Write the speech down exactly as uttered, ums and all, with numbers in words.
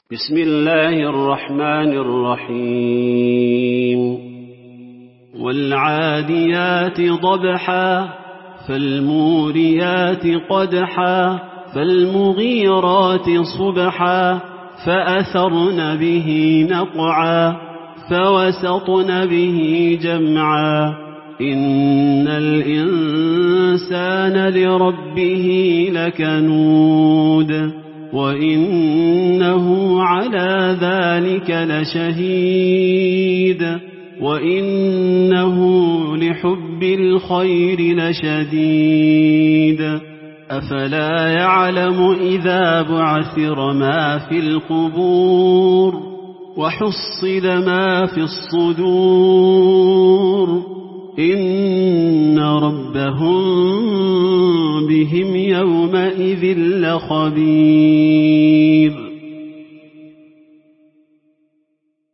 بسم الله الرحمن الرحيم والعاديات ضبحا فالموريات قدحا فالمغيرات صبحا فأثرن به نقعا فوسطن به جمعا إن الإنسان لربه لكنود وإنه على ذلك لشهيد وإنه لحب الخير لشديد أفلا يعلم إذا بعثر ما في القبور وحصل ما في الصدور إن ربهم بهم يومئذ لخبير.